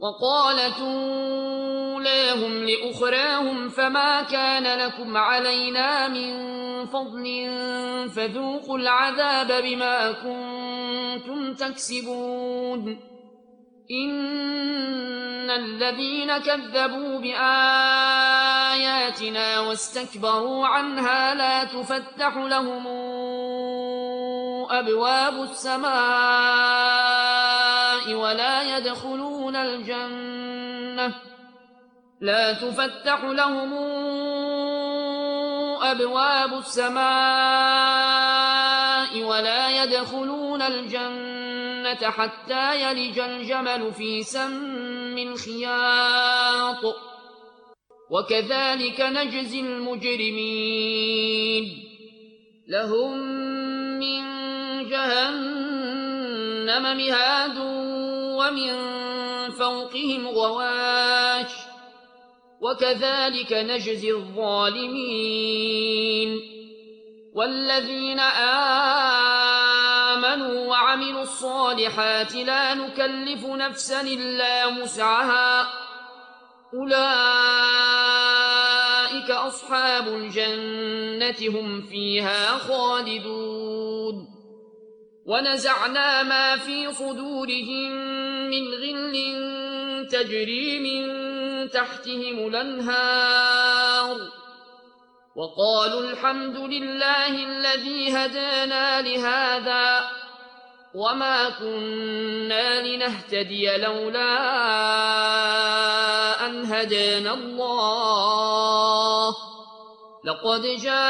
وقالت أولاهم لأخراهم فما كان لكم علينا من فضل فذوقوا العذاب بما كنتم تكسبون إن الذين كذبوا بآياتنا واستكبروا عنها لا تفتح لهم أبواب السماء ولا يدخلون الجنة حتى يلج الجمل في سم الخياط وكذلك نجزي المجرمين لهم من جهنم مهاد ومن فوقهم غواش وكذلك نجزي الظالمين والذين آمنوا وعملوا الصالحات لا نكلف نفسا إلا وسعها أولئك أصحاب الجنة هم فيها خالدون ونزعنا ما في صدورهم من غل تجري من تحتهم الأنهار وقالوا الحمد لله الذي هدانا لهذا وما كنا لنهتدي لولا أن هدانا الله لقد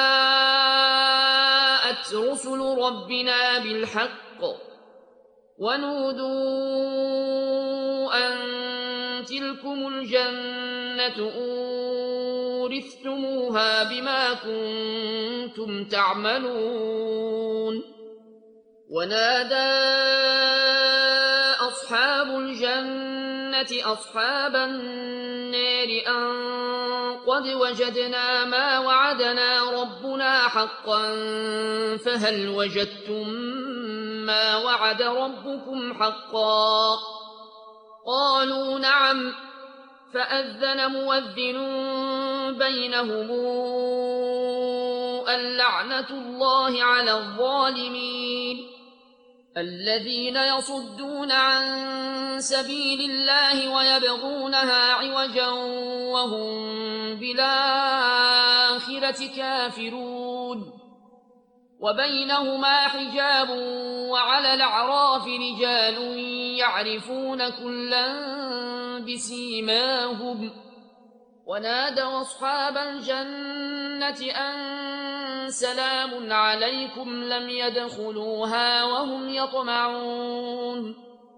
جاءت رسل ربنا بالحق ونودوا أن تلكم الجنة أورثتموها بما كنتم تعملون ونادى أصحاب الجنة أصحاب النار أن قد وجدنا ما وعدنا ربنا حقا فهل وجدتم ما وعد ربكم حقا قالوا نعم فأذن مؤذن بينهم اللعنة الله على الظالمين الذين يصدون عن سبيل الله ويبغونها عوجا وهم بالآخرة كافرون وبينهما حجاب وعلى الأعراف رجال يعرفون كلا بسيماهم ونادوا أصحاب الجنة أن سلام عليكم لم يدخلوها وهم يطمعون